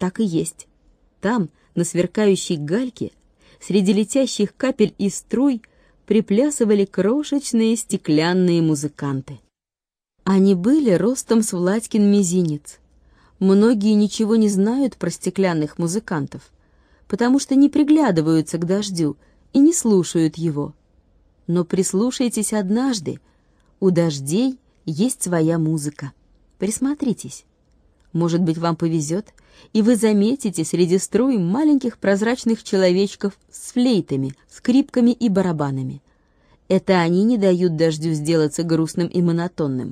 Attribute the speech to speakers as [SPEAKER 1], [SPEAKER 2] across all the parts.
[SPEAKER 1] Так и есть. Там, на сверкающей гальке, среди летящих капель и струй, приплясывали крошечные стеклянные музыканты. Они были ростом с Владькин мизинец. Многие ничего не знают про стеклянных музыкантов, потому что не приглядываются к дождю и не слушают его. Но прислушайтесь однажды, у дождей есть своя музыка. Присмотритесь. Может быть, вам повезет, и вы заметите среди струй маленьких прозрачных человечков с флейтами, скрипками и барабанами. Это они не дают дождю сделаться грустным и монотонным.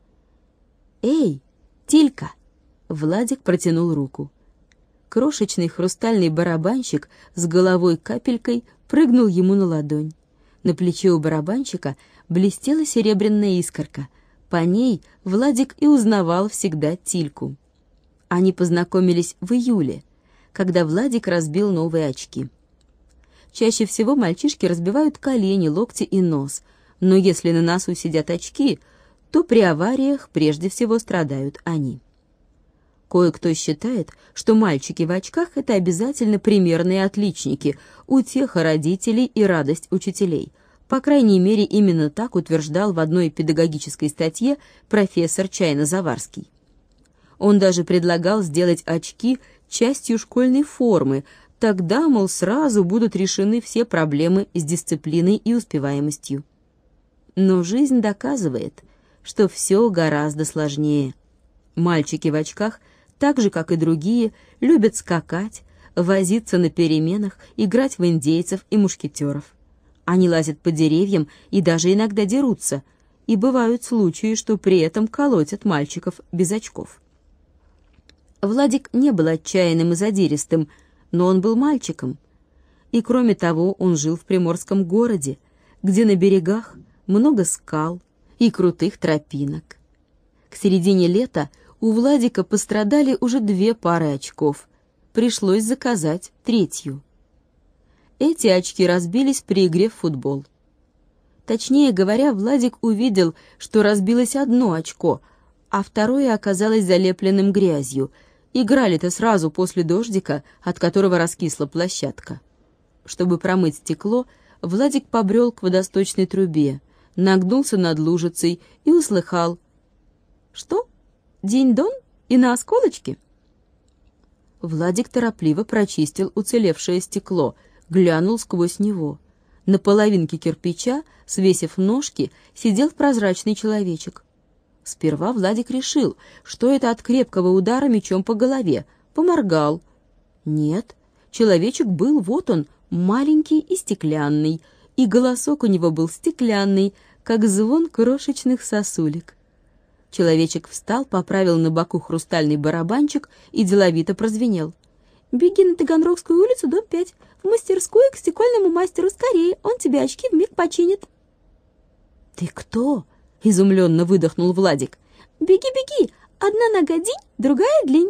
[SPEAKER 1] «Эй, Тилька!» Владик протянул руку. Крошечный хрустальный барабанщик с головой-капелькой прыгнул ему на ладонь. На плече у барабанщика блестела серебряная искорка. По ней Владик и узнавал всегда Тильку. Они познакомились в июле, когда Владик разбил новые очки. Чаще всего мальчишки разбивают колени, локти и нос, но если на носу сидят очки, то при авариях прежде всего страдают они. Кое-кто считает, что мальчики в очках — это обязательно примерные отличники, утеха родителей и радость учителей. По крайней мере, именно так утверждал в одной педагогической статье профессор Чайно-Заварский. Он даже предлагал сделать очки частью школьной формы, тогда, мол, сразу будут решены все проблемы с дисциплиной и успеваемостью. Но жизнь доказывает, что все гораздо сложнее. Мальчики в очках, так же, как и другие, любят скакать, возиться на переменах, играть в индейцев и мушкетеров. Они лазят по деревьям и даже иногда дерутся, и бывают случаи, что при этом колотят мальчиков без очков. Владик не был отчаянным и задиристым, но он был мальчиком. И кроме того, он жил в приморском городе, где на берегах много скал и крутых тропинок. К середине лета у Владика пострадали уже 2 пары очков. Пришлось заказать 3-ю. Эти очки разбились при игре в футбол. Точнее говоря, Владик увидел, что разбилось 1 очко, а 2-е оказалось залепленным грязью. Играли-то сразу после дождика, от которого раскисла площадка. Чтобы промыть стекло, Владик побрел к водосточной трубе, нагнулся над лужицей и услыхал: «Что? Динь-дон? И на осколочке?» Владик торопливо прочистил уцелевшее стекло, глянул сквозь него. На половинке кирпича, свесив ножки, сидел прозрачный человечек. Сперва Владик решил, что это от крепкого удара мечом по голове, поморгал. Нет, человечек был, вот он, маленький и стеклянный, и голосок у него был стеклянный, как звон крошечных сосулек. Человечек встал, поправил на боку хрустальный барабанчик и деловито прозвенел: «Беги на Таганрогскую улицу, дом 5, в мастерскую к стекольному мастеру, скорее, он тебе очки вмиг починит». «Ты кто?» — изумленно выдохнул Владик. «Беги, беги! Одна нога день, другая длинь».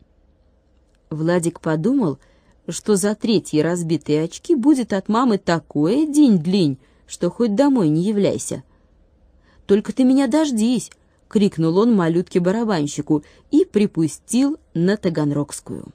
[SPEAKER 1] Владик подумал, что за 3-е разбитые очки будет от мамы такое день-длинь, что хоть домой не являйся. «Только ты меня дождись!» — крикнул он малютке-барабанщику и припустил на Таганрогскую.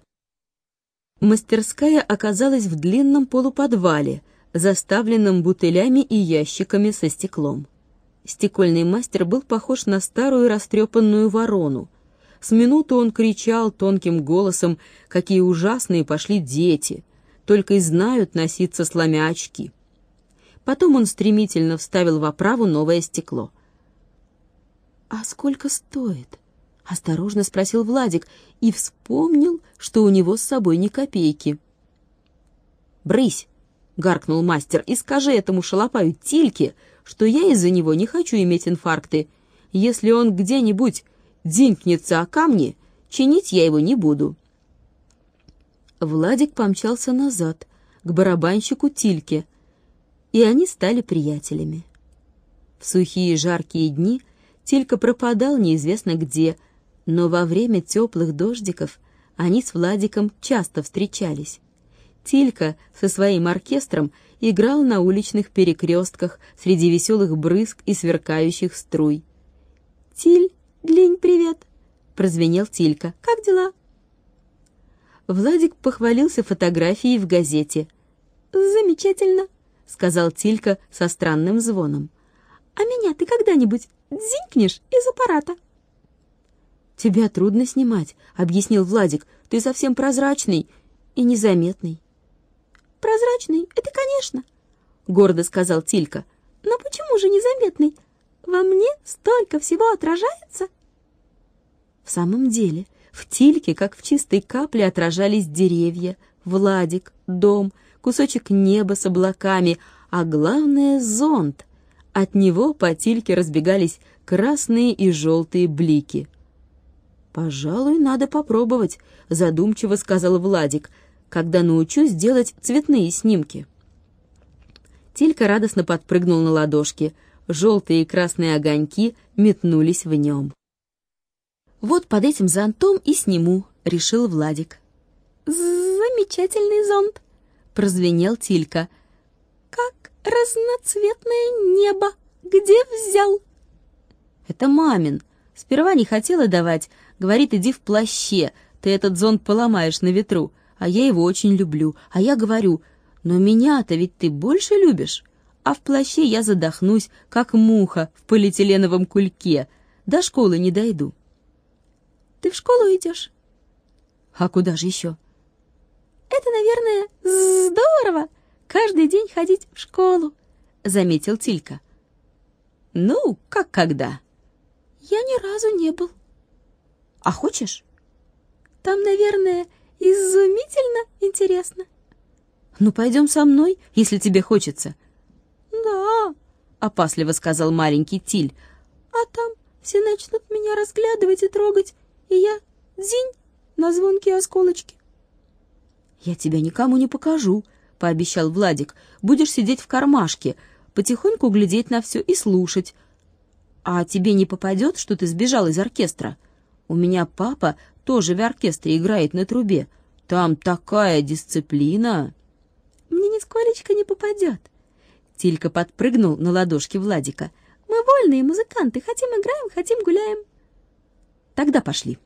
[SPEAKER 1] Мастерская оказалась в длинном полуподвале, заставленном бутылями и ящиками со стеклом. Стекольный мастер был похож на старую растрепанную ворону. С минуту он кричал тонким голосом, какие ужасные пошли дети, только и знают носиться, сломя очки. Потом он стремительно вставил в оправу новое стекло. «А сколько стоит?» — осторожно спросил Владик и вспомнил, что у него с собой ни копейки. «Брысь!» — гаркнул мастер, — «и скажи этому шалопаю Тильке, что я из-за него не хочу иметь инфаркты. Если он где-нибудь динкнется о камни, чинить я его не буду». Владик помчался назад, к барабанщику Тильке, и они стали приятелями. В сухие жаркие дни Тилька пропадал неизвестно где, но во время теплых дождиков они с Владиком часто встречались. Тилька со своим оркестром играл на уличных перекрестках среди веселых брызг и сверкающих струй. «Тиль, длинь, привет!» — прозвенел Тилька. «Как дела?» Владик похвалился фотографией в газете. «Замечательно», — сказал Тилька со странным звоном. «А меня ты когда-нибудь дзинькнешь из аппарата?» «Тебя трудно снимать», — объяснил Владик. «Ты совсем прозрачный и незаметный». «Прозрачный — это конечно», — гордо сказал Тилька. «Но почему же незаметный? Во мне столько всего отражается». В самом деле, в Тильке, как в чистой капле, отражались деревья, Владик, дом, кусочек неба с облаками, а главное — зонт. От него по Тильке разбегались красные и желтые блики. «Пожалуй, надо попробовать», — задумчиво сказал Владик, «когда научусь делать цветные снимки». Тилька радостно подпрыгнул на ладошки. Желтые и красные огоньки метнулись в нем. «Вот под этим зонтом и сниму», — решил Владик. «Замечательный зонт», — прозвенел Тилька. «Как разноцветное небо! Где взял?» «Это мамин. Сперва не хотела давать. Говорит, иди в плаще, ты этот зонт поломаешь на ветру. А я его очень люблю. А я говорю, но меня-то ведь ты больше любишь. А в плаще я задохнусь, как муха в полиэтиленовом кульке. До школы не дойду». «Ты в школу идешь?» «А куда же еще?» «Это, наверное, здорово, каждый день ходить в школу», — заметил Тилька. «Ну, как когда?» «Я ни разу не был». «А хочешь?» «Там, наверное, изумительно интересно». «Ну, пойдем со мной, если тебе хочется». «Да», — опасливо сказал маленький Тиль. «А там все начнут меня разглядывать и трогать, и я дзинь на звонкие осколочки». «Я тебя никому не покажу», — пообещал Владик. «Будешь сидеть в кармашке, потихоньку глядеть на все и слушать. А тебе не попадет, что ты сбежал из оркестра? У меня папа тоже в оркестре играет на трубе. Там такая дисциплина». «Мне нисколечко не попадет». Тилька подпрыгнул на ладошки Владика. «Мы вольные музыканты, хотим играем, хотим гуляем». «Тогда пошли».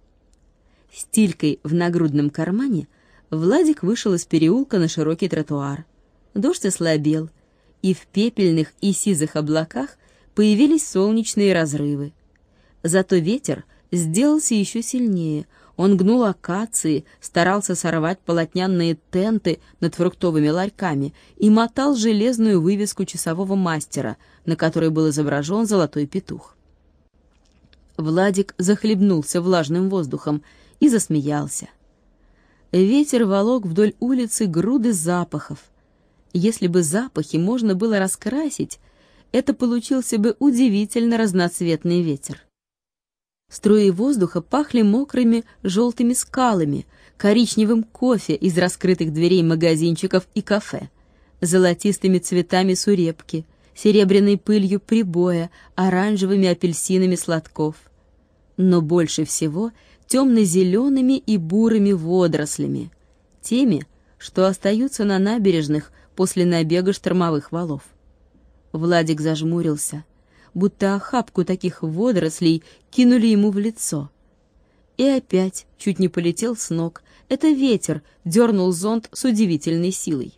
[SPEAKER 1] С Тилькой в нагрудном кармане Владик вышел из переулка на широкий тротуар. Дождь ослабел, и в пепельных и сизых облаках появились солнечные разрывы. Зато ветер сделался еще сильнее. Он гнул акации, старался сорвать полотняные тенты над фруктовыми ларьками и мотал железную вывеску часового мастера, на которой был изображен золотой петух. Владик захлебнулся влажным воздухом и засмеялся. Ветер волок вдоль улицы груды запахов. Если бы запахи можно было раскрасить, это получился бы удивительно разноцветный ветер. Струи воздуха пахли мокрыми желтыми скалами, коричневым кофе из раскрытых дверей магазинчиков и кафе, золотистыми цветами сурепки, серебряной пылью прибоя, оранжевыми апельсинами сладков. Но больше всего темно-зелеными и бурыми водорослями, теми, что остаются на набережных после набега штормовых валов. Владик зажмурился, будто охапку таких водорослей кинули ему в лицо. И опять чуть не полетел с ног. Это ветер дернул зонт с удивительной силой.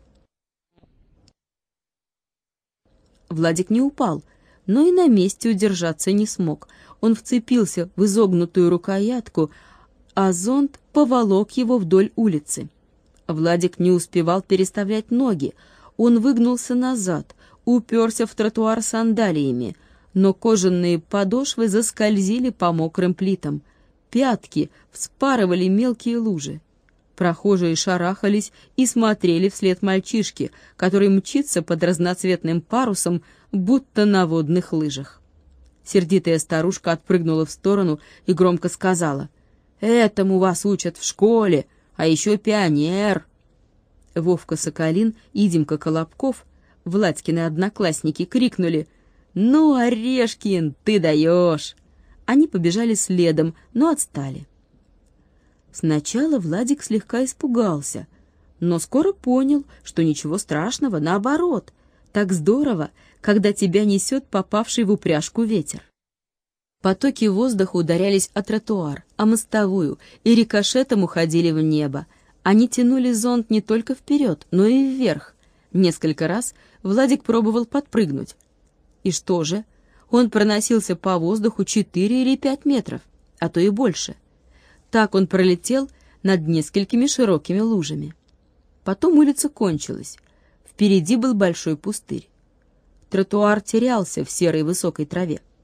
[SPEAKER 1] Владик не упал, но и на месте удержаться не смог. Он вцепился в изогнутую рукоятку, а зонт поволок его вдоль улицы. Владик не успевал переставлять ноги. Он выгнулся назад, уперся в тротуар сандалиями, но кожаные подошвы заскользили по мокрым плитам. Пятки вспарывали мелкие лужи. Прохожие шарахались и смотрели вслед мальчишке, который мчится под разноцветным парусом, будто на водных лыжах. Сердитая старушка отпрыгнула в сторону и громко сказала: «Этому вас учат в школе, а еще пионер». Вовка Соколин и Димка Колобков, Владькины одноклассники, крикнули: «Ну, Орешкин, ты даешь!» Они побежали следом, но отстали. Сначала Владик слегка испугался, но скоро понял, что ничего страшного, наоборот. Так здорово, когда тебя несет попавший в упряжку ветер. Потоки воздуха ударялись о тротуар, о мостовую и рикошетом уходили в небо. Они тянули зонт не только вперед, но и вверх. Несколько раз Владик пробовал подпрыгнуть. И что же? Он проносился по воздуху 4 или 5 метров, а то и больше. Так он пролетел над несколькими широкими лужами. Потом улица кончилась. Впереди был большой пустырь. Тротуар терялся в серой высокой траве.